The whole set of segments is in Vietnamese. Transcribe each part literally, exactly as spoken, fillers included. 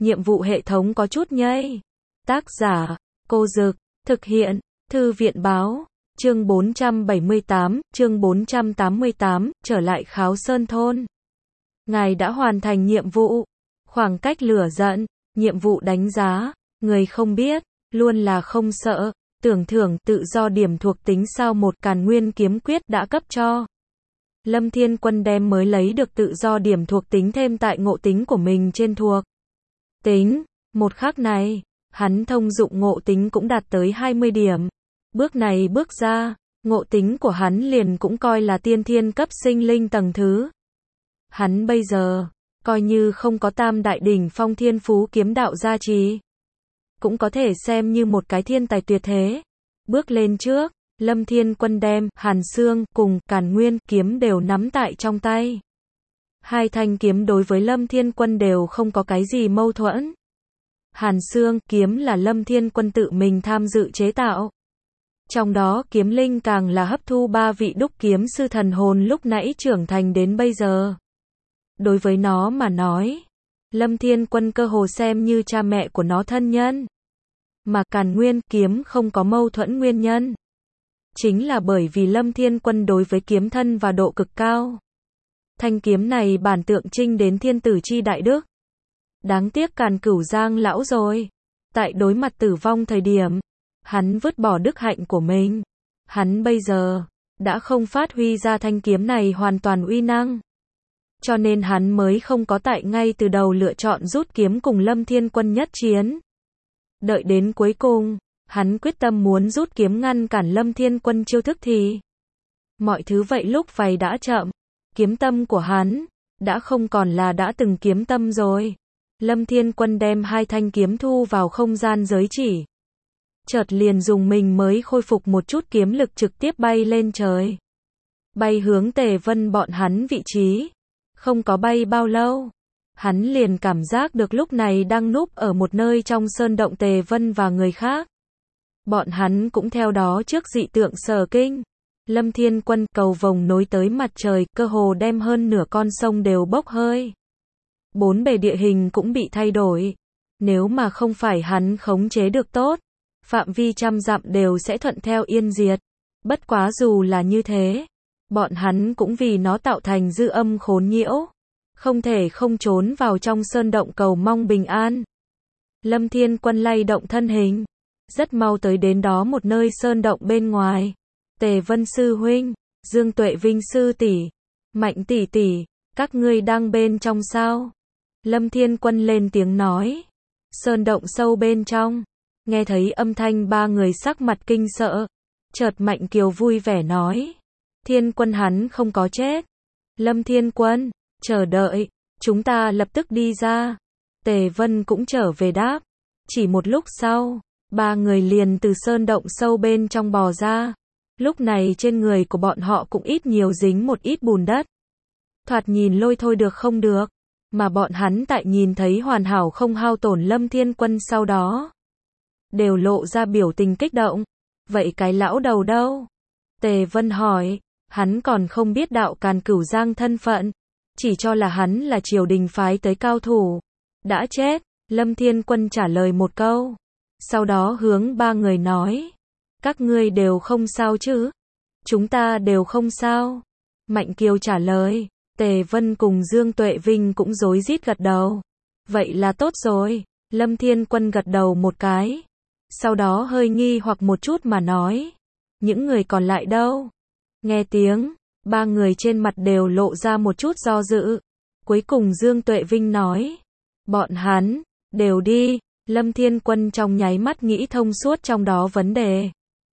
nhiệm vụ hệ thống có chút nhây. Tác giả, Cô Dực, thực hiện, Thư viện báo, chương bốn trăm bảy mươi tám, chương bốn trăm tám mươi tám, trở lại Kháo Sơn Thôn. Ngài đã hoàn thành nhiệm vụ. Khoảng cách lửa giận, nhiệm vụ đánh giá, người không biết, luôn là không sợ, tưởng thưởng tự do điểm thuộc tính sao một Càn Nguyên kiếm quyết đã cấp cho. Lâm Thiên Quân đem mới lấy được tự do điểm thuộc tính thêm tại ngộ tính của mình trên thuộc tính. Một khắc này, hắn thông dụng ngộ tính cũng đạt tới hai mươi điểm. Bước này bước ra, ngộ tính của hắn liền cũng coi là tiên thiên cấp sinh linh tầng thứ. Hắn bây giờ, coi như không có tam đại đỉnh phong thiên phú kiếm đạo gia trì, cũng có thể xem như một cái thiên tài tuyệt thế. Bước lên trước, Lâm Thiên Quân đem Hàn Xương cùng Càn Nguyên kiếm đều nắm tại trong tay. Hai thanh kiếm đối với Lâm Thiên Quân đều không có cái gì mâu thuẫn. Hàn Xương kiếm là Lâm Thiên Quân tự mình tham dự chế tạo. Trong đó kiếm linh càng là hấp thu ba vị đúc kiếm sư thần hồn lúc nãy trưởng thành đến bây giờ. Đối với nó mà nói, Lâm Thiên Quân cơ hồ xem như cha mẹ của nó thân nhân. Mà Càn Nguyên kiếm không có mâu thuẫn nguyên nhân, chính là bởi vì Lâm Thiên Quân đối với kiếm thân và độ cực cao. Thanh kiếm này bản tượng trưng đến thiên tử chi đại đức. Đáng tiếc Càn Cửu Giang lão rồi. Tại đối mặt tử vong thời điểm, hắn vứt bỏ đức hạnh của mình. Hắn bây giờ, đã không phát huy ra thanh kiếm này hoàn toàn uy năng. Cho nên hắn mới không có tại ngay từ đầu lựa chọn rút kiếm cùng Lâm Thiên Quân nhất chiến. Đợi đến cuối cùng, hắn quyết tâm muốn rút kiếm ngăn cản Lâm Thiên Quân chiêu thức thì mọi thứ vậy lúc vầy đã chậm. Kiếm tâm của hắn đã không còn là đã từng kiếm tâm rồi. Lâm Thiên Quân đem hai thanh kiếm thu vào không gian giới chỉ. Chợt liền dùng mình mới khôi phục một chút kiếm lực trực tiếp bay lên trời. Bay hướng Tề Vân bọn hắn vị trí. Không có bay bao lâu, hắn liền cảm giác được lúc này đang núp ở một nơi trong sơn động Tề Vân và người khác. Bọn hắn cũng theo đó trước dị tượng sở kinh. Lâm Thiên Quân cầu vồng nối tới mặt trời, cơ hồ đem hơn nửa con sông đều bốc hơi. Bốn bề địa hình cũng bị thay đổi. Nếu mà không phải hắn khống chế được tốt, phạm vi trăm dặm đều sẽ thuận theo yên diệt. Bất quá dù là như thế, bọn hắn cũng vì nó tạo thành dư âm khốn nhiễu, không thể không trốn vào trong sơn động cầu mong bình an. Lâm Thiên Quân lay động thân hình, rất mau tới đến đó một nơi sơn động bên ngoài. Tề Vân sư huynh, Dương Tuệ Vinh sư tỷ, Mạnh tỷ tỷ, các ngươi đang bên trong sao? Lâm Thiên Quân lên tiếng nói. Sơn động sâu bên trong, nghe thấy âm thanh ba người sắc mặt kinh sợ. Chợt Mạnh Kiều vui vẻ nói, Thiên Quân hắn không có chết. Lâm Thiên Quân, chờ đợi, chúng ta lập tức đi ra. Tề Vân cũng trở về đáp. Chỉ một lúc sau, ba người liền từ sơn động sâu bên trong bò ra. Lúc này trên người của bọn họ cũng ít nhiều dính một ít bùn đất. Thoạt nhìn lôi thôi được không được, mà bọn hắn tại nhìn thấy hoàn hảo không hao tổn Lâm Thiên Quân sau đó, đều lộ ra biểu tình kích động. Vậy cái lão đầu đâu? Tề Vân hỏi. Hắn còn không biết đạo Càn Cửu Giang thân phận, chỉ cho là hắn là triều đình phái tới cao thủ. Đã chết, Lâm Thiên Quân trả lời một câu. Sau đó hướng ba người nói, các ngươi đều không sao chứ? Chúng ta đều không sao. Mạnh Kiều trả lời. Tề Vân cùng Dương Tuệ Vinh cũng rối rít gật đầu. Vậy là tốt rồi. Lâm Thiên Quân gật đầu một cái. Sau đó hơi nghi hoặc một chút mà nói, những người còn lại đâu? Nghe tiếng, ba người trên mặt đều lộ ra một chút do dự. Cuối cùng Dương Tuệ Vinh nói, bọn hắn đều đi. Lâm Thiên Quân trong nháy mắt nghĩ thông suốt trong đó vấn đề.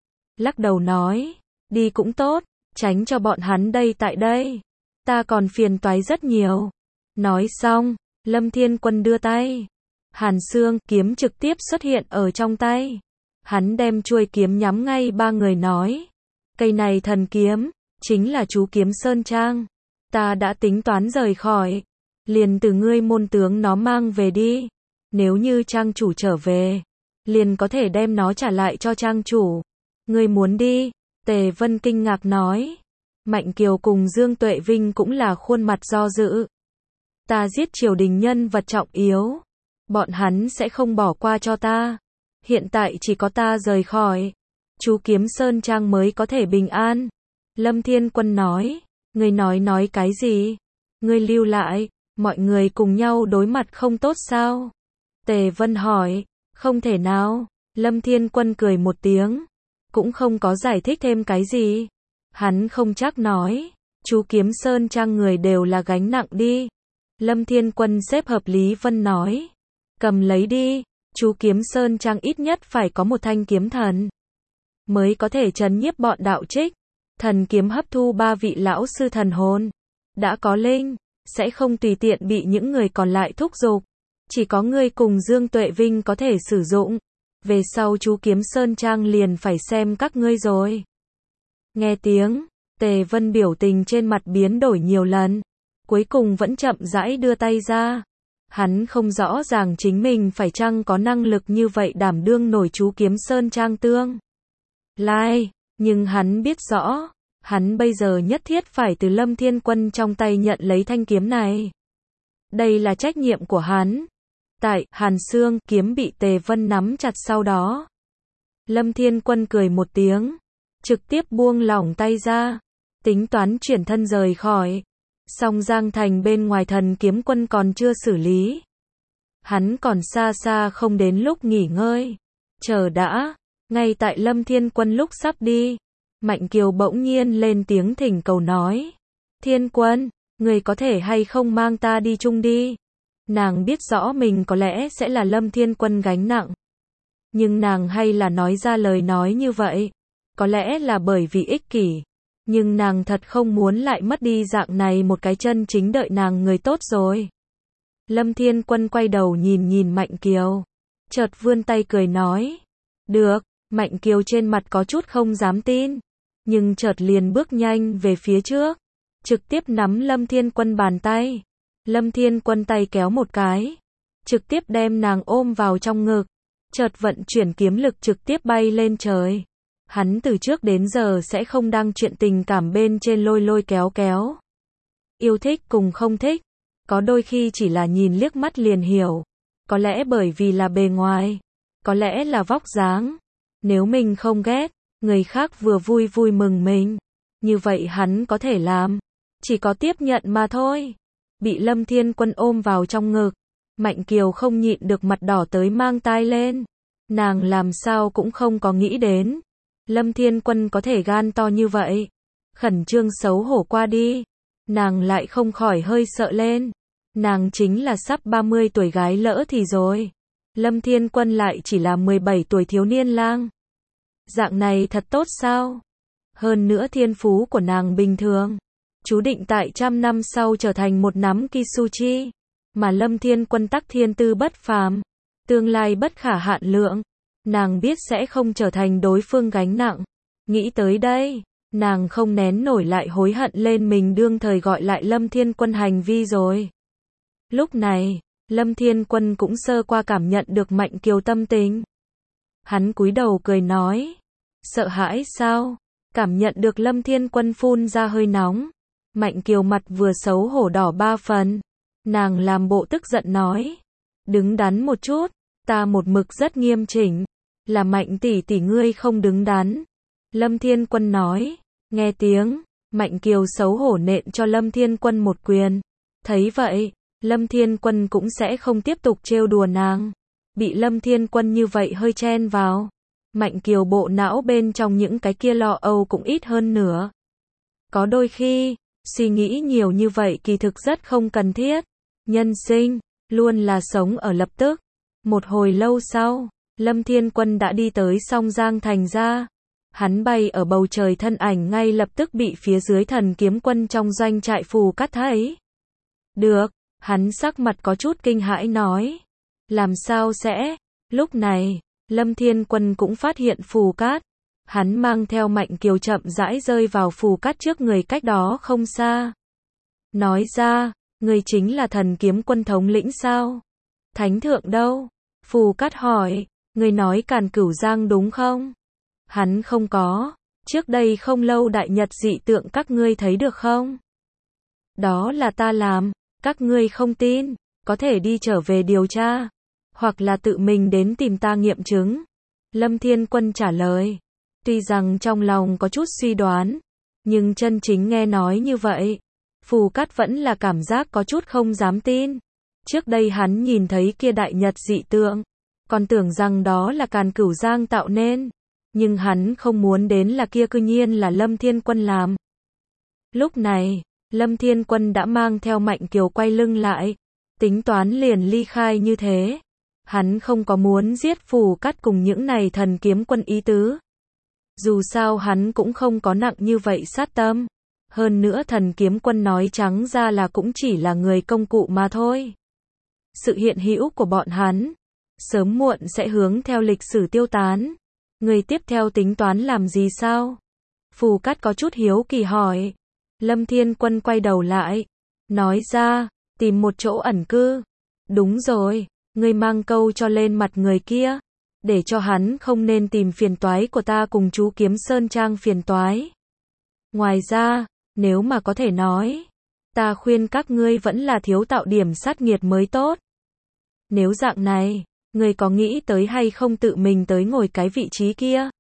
Lắc đầu nói, đi cũng tốt, tránh cho bọn hắn đây tại đây. Ta còn phiền toái rất nhiều. Nói xong, Lâm Thiên Quân đưa tay. Hàn Xương kiếm trực tiếp xuất hiện ở trong tay. Hắn đem chuôi kiếm nhắm ngay ba người nói, cây này thần kiếm, chính là chú kiếm Sơn Trang. Ta đã tính toán rời khỏi, liền từ ngươi môn tướng nó mang về đi. Nếu như trang chủ trở về, liền có thể đem nó trả lại cho trang chủ. Ngươi muốn đi? Tề Vân kinh ngạc nói. Mạnh Kiều cùng Dương Tuệ Vinh cũng là khuôn mặt do dự. Ta giết triều đình nhân vật trọng yếu, bọn hắn sẽ không bỏ qua cho ta. Hiện tại chỉ có ta rời khỏi, chú Kiếm Sơn Trang mới có thể bình an. Lâm Thiên Quân nói, ngươi nói nói cái gì? Ngươi lưu lại, mọi người cùng nhau đối mặt không tốt sao? Tề Vân hỏi, không thể nào. Lâm Thiên Quân cười một tiếng, cũng không có giải thích thêm cái gì. Hắn không chắc nói, chú Kiếm Sơn Trang người đều là gánh nặng đi. Lâm Thiên Quân xếp hợp Lý Vân nói, cầm lấy đi, chú Kiếm Sơn Trang ít nhất phải có một thanh kiếm thần, mới có thể trấn nhiếp bọn đạo trích. Thần kiếm hấp thu ba vị lão sư thần hồn, đã có linh, sẽ không tùy tiện bị những người còn lại thúc giục. Chỉ có ngươi cùng Dương Tuệ Vinh có thể sử dụng. Về sau chú Kiếm Sơn Trang liền phải xem các ngươi rồi. Nghe tiếng, Tề Vân biểu tình trên mặt biến đổi nhiều lần, cuối cùng vẫn chậm rãi đưa tay ra. Hắn không rõ ràng chính mình phải chăng có năng lực như vậy đảm đương nổi chú Kiếm Sơn Trang tương lai, nhưng hắn biết rõ, hắn bây giờ nhất thiết phải từ Lâm Thiên Quân trong tay nhận lấy thanh kiếm này. Đây là trách nhiệm của hắn. Tại Hàn Xương, kiếm bị Tề Vân nắm chặt sau đó. Lâm Thiên Quân cười một tiếng, trực tiếp buông lỏng tay ra, tính toán chuyển thân rời khỏi. Song Giang Thành bên ngoài thần kiếm quân còn chưa xử lý. Hắn còn xa xa không đến lúc nghỉ ngơi. Chờ đã, ngay tại Lâm Thiên Quân lúc sắp đi, Mạnh Kiều bỗng nhiên lên tiếng thỉnh cầu nói. Thiên Quân, người có thể hay không mang ta đi chung đi? Nàng biết rõ mình có lẽ sẽ là Lâm Thiên Quân gánh nặng. Nhưng nàng hay là nói ra lời nói như vậy. Có lẽ là bởi vì ích kỷ. Nhưng nàng thật không muốn lại mất đi dạng này một cái chân chính đợi nàng người tốt rồi. Lâm Thiên Quân quay đầu nhìn nhìn Mạnh Kiều. Chợt vươn tay cười nói. Được, Mạnh Kiều trên mặt có chút không dám tin. Nhưng chợt liền bước nhanh về phía trước. Trực tiếp nắm Lâm Thiên Quân bàn tay. Lâm Thiên Quân tay kéo một cái. Trực tiếp đem nàng ôm vào trong ngực. Chợt vận chuyển kiếm lực trực tiếp bay lên trời. Hắn từ trước đến giờ sẽ không đăng chuyện tình cảm bên trên lôi lôi kéo kéo. Yêu thích cùng không thích. Có đôi khi chỉ là nhìn liếc mắt liền hiểu. Có lẽ bởi vì là bề ngoài. Có lẽ là vóc dáng. Nếu mình không ghét, người khác vừa vui vui mừng mình. Như vậy hắn có thể làm. Chỉ có tiếp nhận mà thôi. Bị Lâm Thiên Quân ôm vào trong ngực. Mạnh Kiều không nhịn được mặt đỏ tới mang tai lên. Nàng làm sao cũng không có nghĩ đến. Lâm Thiên Quân có thể gan to như vậy. Khẩn trương xấu hổ qua đi. Nàng lại không khỏi hơi sợ lên. Nàng chính là sắp ba mươi tuổi gái lỡ thì rồi. Lâm Thiên Quân lại chỉ là mười bảy tuổi thiếu niên lang. Dạng này thật tốt sao? Hơn nữa thiên phú của nàng bình thường. Chú định tại trăm năm sau trở thành một nắm Kisuchi. Mà Lâm Thiên Quân tắc thiên tư bất phàm. Tương lai bất khả hạn lượng. Nàng biết sẽ không trở thành đối phương gánh nặng. Nghĩ tới đây, nàng không nén nổi lại hối hận lên mình đương thời gọi lại Lâm Thiên Quân hành vi rồi. Lúc này, Lâm Thiên Quân cũng sơ qua cảm nhận được Mạnh Kiều tâm tình. Hắn cúi đầu cười nói. Sợ hãi sao? Cảm nhận được Lâm Thiên Quân phun ra hơi nóng. Mạnh Kiều mặt vừa xấu hổ đỏ ba phần. Nàng làm bộ tức giận nói. Đứng đắn một chút, ta một mực rất nghiêm chỉnh. Là Mạnh tỷ tỷ ngươi không đứng đắn. Lâm Thiên Quân nói. Nghe tiếng, Mạnh Kiều xấu hổ nện cho Lâm Thiên Quân một quyền. Thấy vậy, Lâm Thiên Quân cũng sẽ không tiếp tục trêu đùa nàng. Bị Lâm Thiên Quân như vậy hơi chen vào. Mạnh Kiều bộ não bên trong những cái kia lo âu cũng ít hơn nữa. Có đôi khi, suy nghĩ nhiều như vậy kỳ thực rất không cần thiết. Nhân sinh, luôn là sống ở lập tức. Một hồi lâu sau, Lâm Thiên Quân đã đi tới Song Giang Thành ra. Hắn bay ở bầu trời thân ảnh ngay lập tức bị phía dưới thần kiếm quân trong doanh trại Phù Cát thấy. Được, hắn sắc mặt có chút kinh hãi nói. Làm sao sẽ? Lúc này, Lâm Thiên Quân cũng phát hiện Phù Cát. Hắn mang theo Mạnh Kiều chậm rãi rơi vào Phù Cát trước người cách đó không xa. Nói ra, người chính là thần kiếm quân thống lĩnh sao? Thánh thượng đâu? Phù Cát hỏi, người nói Càn Cửu Giang đúng không? Hắn không có. Trước đây không lâu đại nhật dị tượng các ngươi thấy được không? Đó là ta làm. Các ngươi không tin, có thể đi trở về điều tra. hoặc là tự mình đến tìm ta nghiệm chứng. Lâm Thiên Quân trả lời. Tuy rằng trong lòng có chút suy đoán, nhưng chân chính nghe nói như vậy, Phù Cát vẫn là cảm giác có chút không dám tin. Trước đây hắn nhìn thấy kia đại nhật dị tượng, còn tưởng rằng đó là Càn Cửu Giang tạo nên, nhưng hắn không muốn đến là kia cư nhiên là Lâm Thiên Quân làm. Lúc này, Lâm Thiên Quân đã mang theo Mạnh Kiều quay lưng lại, tính toán liền ly khai như thế. Hắn không có muốn giết Phù Cát cùng những này thần kiếm quân ý tứ. Dù sao hắn cũng không có nặng như vậy sát tâm. Hơn nữa thần kiếm quân nói trắng ra là cũng chỉ là người công cụ mà thôi. Sự hiện hữu của bọn hắn, sớm muộn sẽ hướng theo lịch sử tiêu tán. Người tiếp theo tính toán làm gì sao? Phù Cát có chút hiếu kỳ hỏi. Lâm Thiên Quân quay đầu lại, nói ra, tìm một chỗ ẩn cư. Đúng rồi, ngươi mang câu cho lên mặt người kia, để cho hắn không nên tìm phiền toái của ta cùng chú Kiếm Sơn Trang phiền toái. Ngoài ra, nếu mà có thể nói, ta khuyên các ngươi vẫn là thiếu tạo điểm sát nghiệt mới tốt. Nếu dạng này, ngươi có nghĩ tới hay không tự mình tới ngồi cái vị trí kia?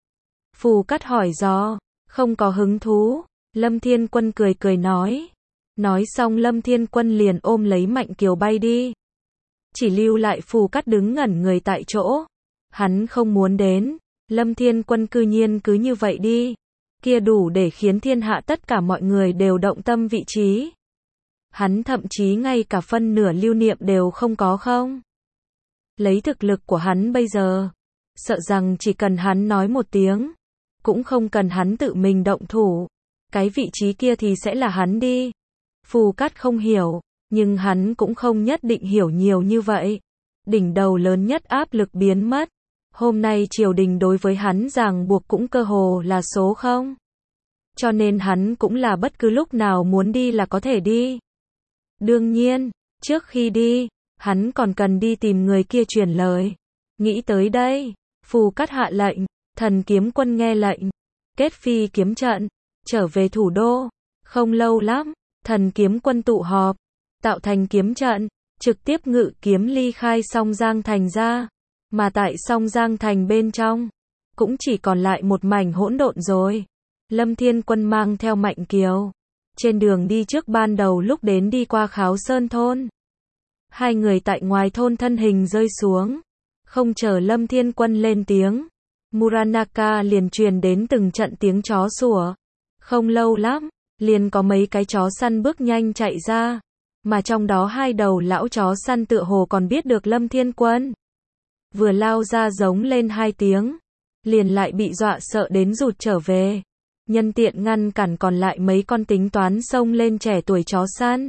Phù Cát hỏi dò, không có hứng thú. Lâm Thiên Quân cười cười nói. Nói xong Lâm Thiên Quân liền ôm lấy Mạnh Kiều bay đi. Chỉ lưu lại Phù Cát đứng ngẩn người tại chỗ. Hắn không muốn đến. Lâm Thiên Quân cư nhiên cứ như vậy đi. Kia đủ để khiến thiên hạ tất cả mọi người đều động tâm vị trí. Hắn thậm chí ngay cả phân nửa lưu niệm đều không có không. Lấy thực lực của hắn bây giờ, sợ rằng chỉ cần hắn nói một tiếng, cũng không cần hắn tự mình động thủ, cái vị trí kia thì sẽ là hắn đi. Phù Cát không hiểu, nhưng hắn cũng không nhất định hiểu nhiều như vậy. Đỉnh đầu lớn nhất áp lực biến mất. Hôm nay triều đình đối với hắn ràng buộc cũng cơ hồ là số không. Cho nên hắn cũng là bất cứ lúc nào muốn đi là có thể đi. Đương nhiên, trước khi đi, hắn còn cần đi tìm người kia truyền lời. Nghĩ tới đây, Phù Cát hạ lệnh, thần kiếm quân nghe lệnh, kết phi kiếm trận, trở về thủ đô. Không lâu lắm, thần kiếm quân tụ họp, tạo thành kiếm trận, trực tiếp ngự kiếm ly khai Song Giang Thành ra. Mà tại Song Giang Thành bên trong, cũng chỉ còn lại một mảnh hỗn độn rồi. Lâm Thiên Quân mang theo Mạnh Kiều. Trên đường đi trước ban đầu lúc đến đi qua Kháo Sơn thôn. Hai người tại ngoài thôn thân hình rơi xuống. Không chờ Lâm Thiên Quân lên tiếng, Muranaka liền truyền đến từng trận tiếng chó sủa. Không lâu lắm, liền có mấy cái chó săn bước nhanh chạy ra. Mà trong đó hai đầu lão chó săn tựa hồ còn biết được Lâm Thiên Quân. Vừa lao ra giống lên hai tiếng, liền lại bị dọa sợ đến rụt trở về. Nhân tiện ngăn cản còn lại mấy con tính toán xông lên trẻ tuổi chó săn.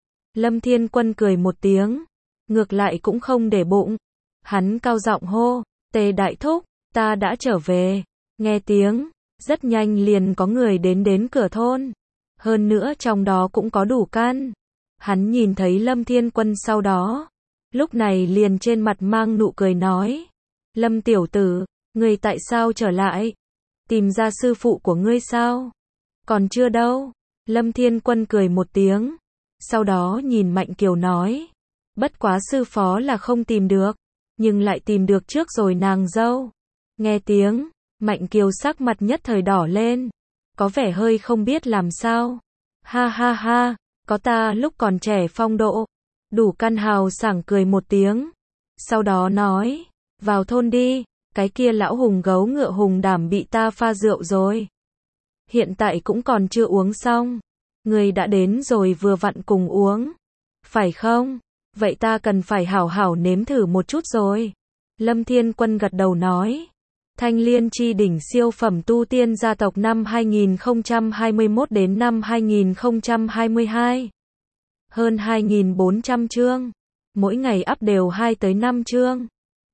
Lâm Thiên Quân cười một tiếng, ngược lại cũng không để bụng. Hắn cao giọng hô, Tề đại thúc, ta đã trở về. Nghe tiếng, rất nhanh liền có người đến đến cửa thôn. Hơn nữa trong đó cũng có đủ căn. Hắn nhìn thấy Lâm Thiên Quân sau đó, lúc này liền trên mặt mang nụ cười nói. Lâm tiểu tử, ngươi tại sao trở lại? Tìm ra sư phụ của ngươi sao? Còn chưa đâu. Lâm Thiên Quân cười một tiếng. Sau đó nhìn Mạnh Kiều nói. Bất quá sư phó là không tìm được, nhưng lại tìm được trước rồi nàng dâu. Nghe tiếng, Mạnh Kiều sắc mặt nhất thời đỏ lên. Có vẻ hơi không biết làm sao. Ha ha ha, có ta lúc còn trẻ phong độ. Đủ căn hào sảng cười một tiếng. Sau đó nói, vào thôn đi, cái kia lão hùng gấu ngựa hùng đảm bị ta pha rượu rồi. Hiện tại cũng còn chưa uống xong. Người đã đến rồi vừa vặn cùng uống. Phải không? Vậy ta cần phải hảo hảo nếm thử một chút rồi. Lâm Thiên Quân gật đầu nói. Thanh Liên Chi đỉnh siêu phẩm tu tiên gia tộc năm hai nghìn không trăm hai mươi mốt đến năm hai nghìn không trăm hai mươi hai. Hơn hai nghìn bốn trăm chương. Mỗi ngày up đều hai tới năm chương.